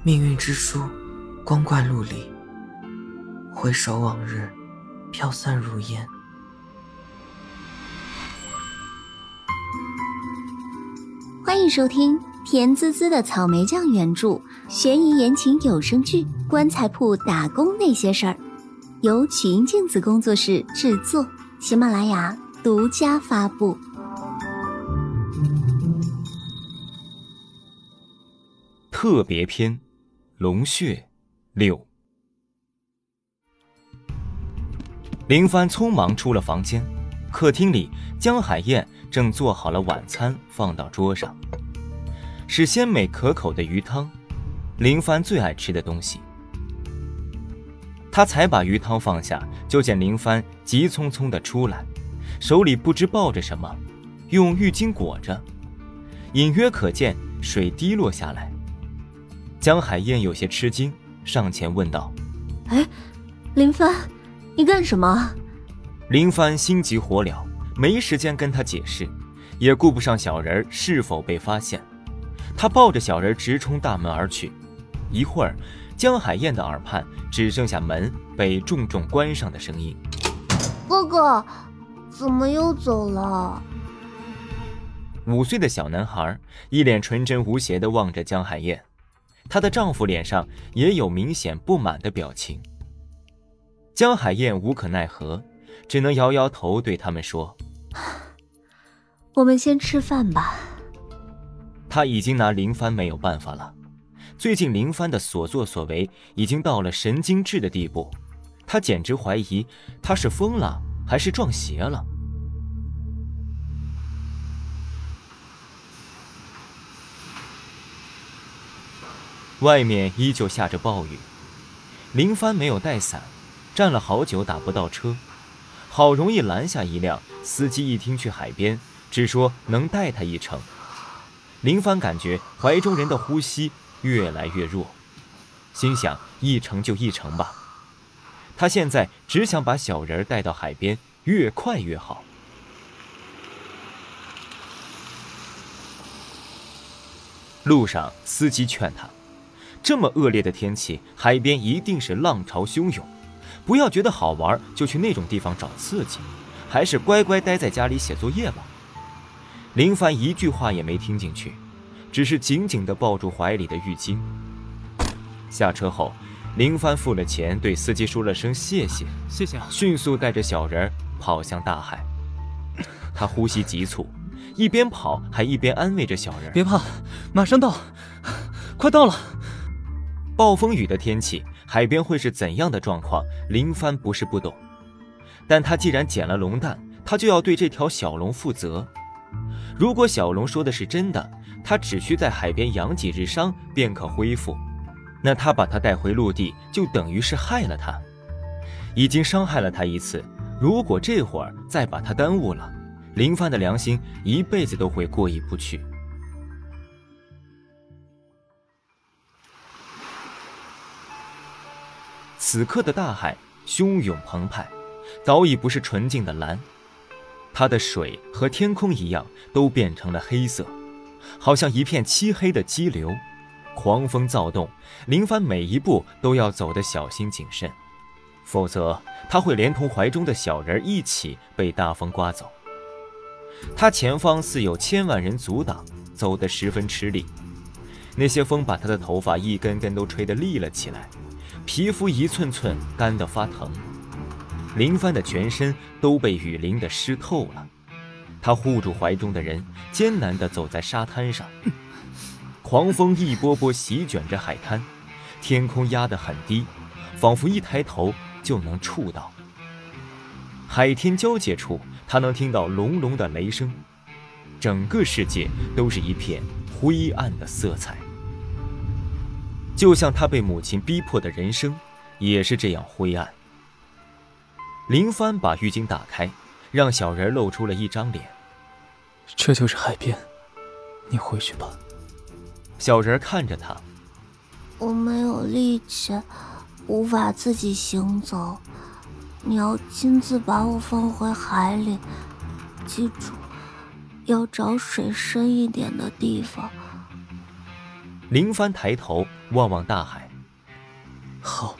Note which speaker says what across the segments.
Speaker 1: 命运之书，光怪陆离，回首往日，飘散如烟。
Speaker 2: 欢迎收听甜滋滋的草莓酱原著悬疑言情有声剧《棺材铺打工那些事儿》，由曲音镜子工作室制作，喜马拉雅独家发布。
Speaker 3: 特别篇龙血6。林帆匆忙出了房间，客厅里江海燕正做好了晚餐放到桌上，是鲜美可口的鱼汤，林帆最爱吃的东西。他才把鱼汤放下，就见林帆急匆匆地出来，手里不知抱着什么，用浴巾裹着，隐约可见水滴落下来。江海燕有些吃惊，上前问道：
Speaker 2: 林帆，你干什么？
Speaker 3: 林帆心急火燎，没时间跟他解释，也顾不上小人是否被发现。他抱着小人直冲大门而去。一会儿，江海燕的耳畔只剩下门被重重关上的声音。
Speaker 2: 哥哥，怎么又走了
Speaker 3: 5岁的小男孩一脸纯真无邪地望着江海燕，她的丈夫脸上也有明显不满的表情。江海燕无可奈何，只能摇摇头对他们说：
Speaker 2: 我们先吃饭吧。
Speaker 3: 他已经拿林帆没有办法了，最近林帆的所作所为已经到了神经质的地步，他简直怀疑他是疯了还是撞邪了。外面依旧下着暴雨，林帆没有带伞，站了好久打不到车，好容易拦下一辆，司机一听去海边，只说能带他一程。林帆感觉怀中人的呼吸越来越弱，心想一程就一程吧，他现在只想把小人带到海边，越快越好。路上司机劝他，这么恶劣的天气，海边一定是浪潮汹涌，不要觉得好玩就去那种地方找刺激，还是乖乖待在家里写作业吧。林帆一句话也没听进去，只是紧紧地抱住怀里的浴巾。下车后，林帆付了钱，对司机说了声谢谢，
Speaker 4: 谢谢啊，
Speaker 3: 迅速带着小人跑向大海。他呼吸急促，一边跑还一边安慰着小人：
Speaker 4: 别怕，马上到，快到了。
Speaker 3: 暴风雨的天气，海边会是怎样的状况，林帆不是不懂，但他既然捡了龙蛋，他就要对这条小龙负责。如果小龙说的是真的，他只需在海边养几日伤便可恢复，那他把他带回陆地，就等于是害了他，已经伤害了他一次，如果这会儿再把他耽误了，林帆的良心一辈子都会过意不去。此刻的大海汹涌澎湃，早已不是纯净的蓝，它的水和天空一样都变成了黑色，好像一片漆黑的激流，狂风躁动，林帆每一步都要走得小心谨慎，否则他会连同怀中的小人一起被大风刮走。他前方似有千万人阻挡，走得十分吃力，那些风把他的头发一根根都吹得立了起来，皮肤一寸寸干得发疼，林帆的全身都被雨淋得湿透了。他护住怀中的人，艰难地走在沙滩上，狂风一波波席卷着海滩，天空压得很低，仿佛一抬头就能触到。海天交界处，他能听到隆隆的雷声，整个世界都是一片灰暗的色彩，就像他被母亲逼迫的人生也是这样灰暗。林帆把浴巾打开，让小人露出了一张脸。
Speaker 4: 这就是海边，你回去吧。
Speaker 3: 小人看着他，
Speaker 2: 我没有力气，无法自己行走，你要亲自把我放回海里，记住，要找水深一点的地方。
Speaker 3: 林帆抬头望望大海，
Speaker 4: 好。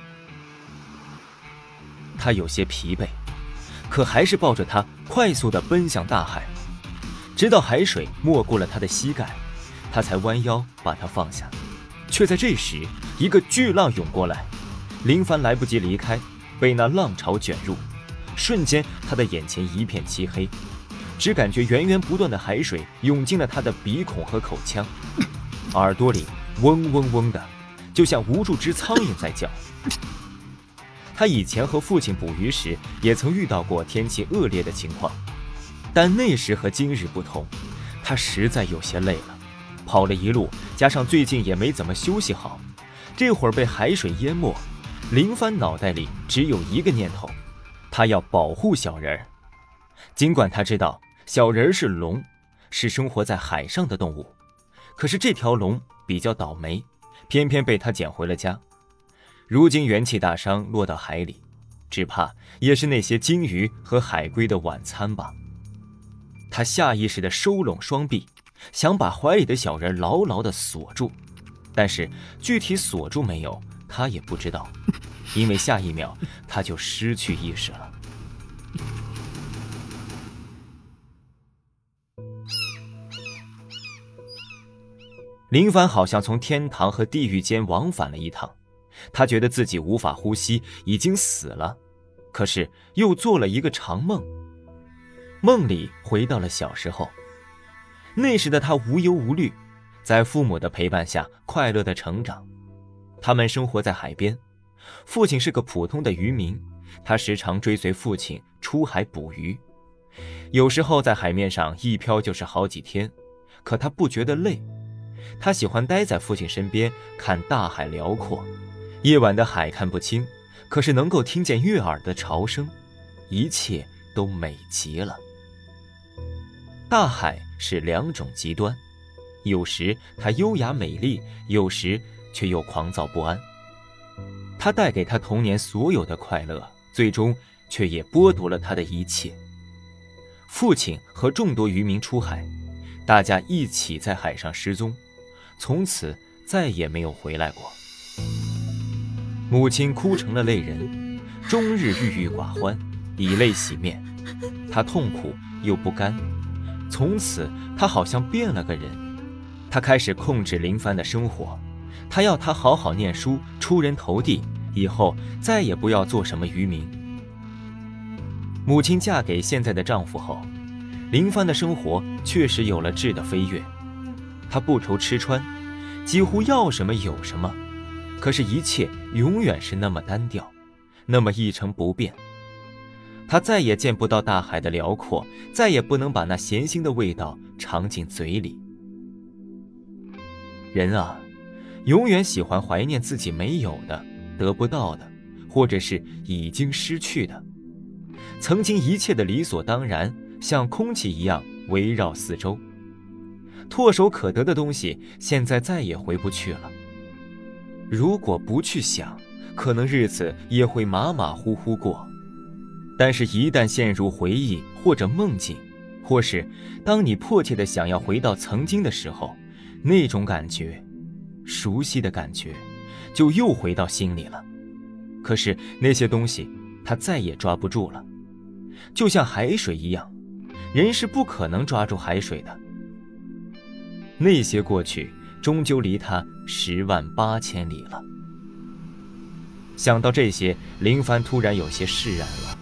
Speaker 3: 他有些疲惫，可还是抱着它快速地奔向大海，直到海水没过了他的膝盖，他才弯腰把它放下。却在这时，一个巨浪涌过来，林帆来不及离开，被那浪潮卷入，瞬间他的眼前一片漆黑，只感觉源源不断的海水涌进了他的鼻孔和口腔，耳朵里嗡嗡嗡的，就像无数只苍蝇在叫。他以前和父亲捕鱼时也曾遇到过天气恶劣的情况，但那时和今日不同，他实在有些累了，跑了一路，加上最近也没怎么休息好，这会儿被海水淹没，林帆脑袋里只有一个念头，他要保护小人儿。尽管他知道小人儿是龙，是生活在海上的动物，可是这条龙比较倒霉，偏偏被他捡回了家。如今元气大伤落到海里，只怕也是那些鲸鱼和海龟的晚餐吧。他下意识地收拢双臂，想把怀里的小人牢牢地锁住，但是具体锁住没有，他也不知道，因为下一秒他就失去意识了。林帆好像从天堂和地狱间往返了一趟，他觉得自己无法呼吸，已经死了，可是又做了一个长梦。梦里回到了小时候，那时的他无忧无虑，在父母的陪伴下快乐地成长。他们生活在海边，父亲是个普通的渔民，他时常追随父亲出海捕鱼，有时候在海面上一漂就是好几天，可他不觉得累。他喜欢待在父亲身边，看大海辽阔，夜晚的海看不清，可是能够听见悦耳的潮声，一切都美极了。大海是两种极端，有时它优雅美丽，有时却又狂躁不安。它带给他童年所有的快乐，最终却也剥夺了他的一切。父亲和众多渔民出海，大家一起在海上失踪，从此再也没有回来过。母亲哭成了泪人，终日郁郁寡欢，以泪洗面。她痛苦又不甘，从此她好像变了个人。她开始控制林帆的生活，她要他好好念书，出人头地，以后再也不要做什么渔民。母亲嫁给现在的丈夫后，林帆的生活确实有了质的飞跃。他不愁吃穿，几乎要什么有什么，可是一切永远是那么单调，那么一成不变。他再也见不到大海的辽阔，再也不能把那咸腥的味道尝进嘴里。人啊，永远喜欢怀念自己没有的、得不到的，或者是已经失去的。曾经一切的理所当然，像空气一样围绕四周。唾手可得的东西，现在再也回不去了。如果不去想，可能日子也会马马虎虎过。但是一旦陷入回忆或者梦境，或是当你迫切地想要回到曾经的时候，那种感觉，熟悉的感觉，就又回到心里了。可是那些东西，它再也抓不住了。就像海水一样，人是不可能抓住海水的。那些过去终究离他108000里了。想到这些，林帆突然有些释然了。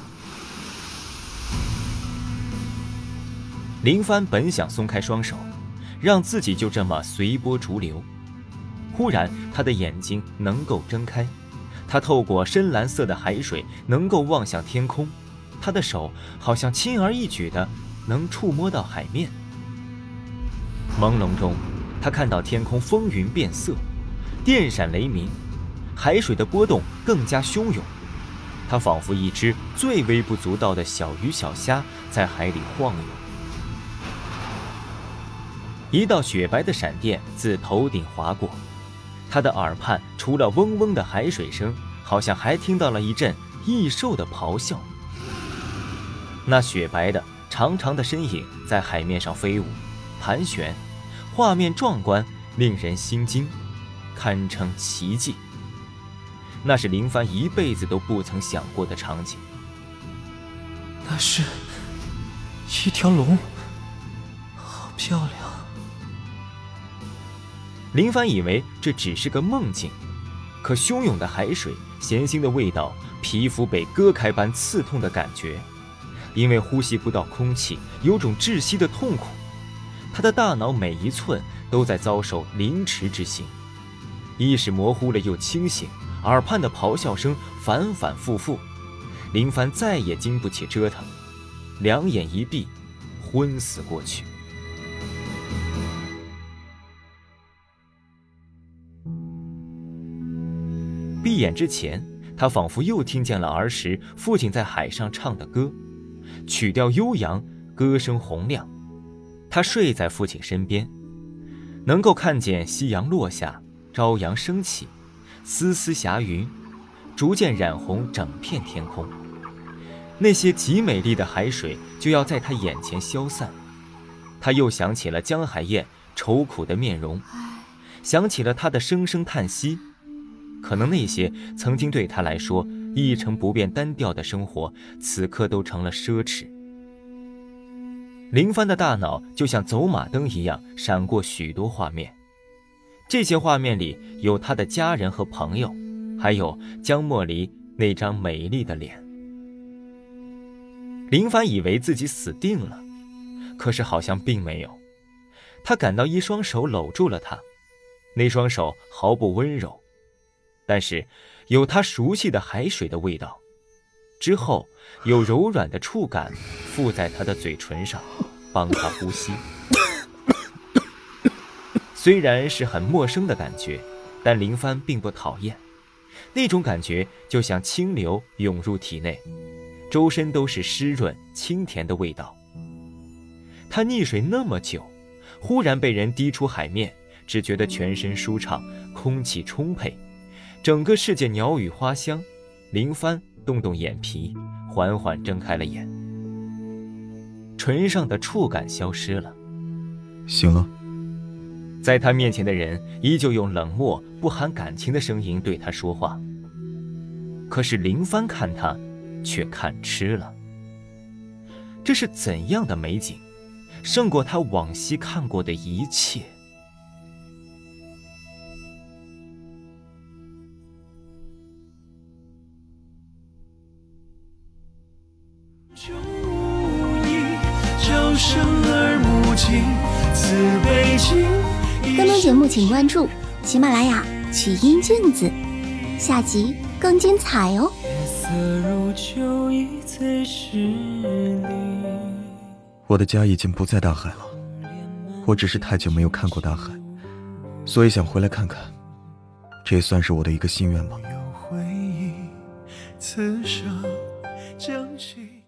Speaker 3: 林帆本想松开双手，让自己就这么随波逐流，忽然他的眼睛能够睁开，他透过深蓝色的海水能够望向天空，他的手好像轻而易举的能触摸到海面。朦胧中，他看到天空风云变色，电闪雷鸣，海水的波动更加汹涌，他仿佛一只最微不足道的小鱼小虾在海里晃悠。一道雪白的闪电自头顶划过，他的耳畔除了嗡嗡的海水声，好像还听到了一阵异兽的咆哮。那雪白的长长的身影在海面上飞舞盘旋，画面壮观令人心惊，堪称奇迹。那是林帆一辈子都不曾想过的场景。
Speaker 4: 那是一条龙，好漂亮。
Speaker 3: 林帆以为这只是个梦境，可汹涌的海水、咸腥的味道、皮肤被割开般刺痛的感觉，因为呼吸不到空气，有种窒息的痛苦。他的大脑每一寸都在遭受凌迟之刑，意识模糊了又清醒，耳畔的咆哮声反反复复。林帆再也经不起折腾，两眼一闭，昏死过去。闭眼之前，他仿佛又听见了儿时父亲在海上唱的歌，曲调悠扬，歌声洪亮。他睡在父亲身边，能够看见夕阳落下，朝阳升起，丝丝霞云逐渐染红整片天空。那些极美丽的海水就要在他眼前消散。他又想起了江海燕愁苦的面容，想起了他的声声叹息。可能那些曾经对他来说一成不变单调的生活，此刻都成了奢侈。林帆的大脑就像走马灯一样闪过许多画面，这些画面里有他的家人和朋友，还有江茉莉那张美丽的脸。林帆以为自己死定了，可是好像并没有。他感到一双手搂住了他，那双手毫不温柔，但是有他熟悉的海水的味道。之后有柔软的触感附在他的嘴唇上，帮他呼吸。虽然是很陌生的感觉，但林帆并不讨厌。那种感觉就像清流涌入体内，周身都是湿润清甜的味道。他溺水那么久，忽然被人滴出海面，只觉得全身舒畅，空气充沛，整个世界鸟语花香。林帆动动眼皮，缓缓睁开了眼，唇上的触感消失了。
Speaker 5: 醒了。
Speaker 3: 在他面前的人依旧用冷漠不含感情的声音对他说话，可是林帆看他却看痴了。这是怎样的美景，胜过他往昔看过的一切。
Speaker 2: 更多节目请关注喜马拉雅曲音镜子，下集更精彩哦。
Speaker 5: 我的家已经不在大海了，我只是太久没有看过大海，所以想回来看看，这也算是我的一个心愿吧。
Speaker 6: 有回忆，此生将起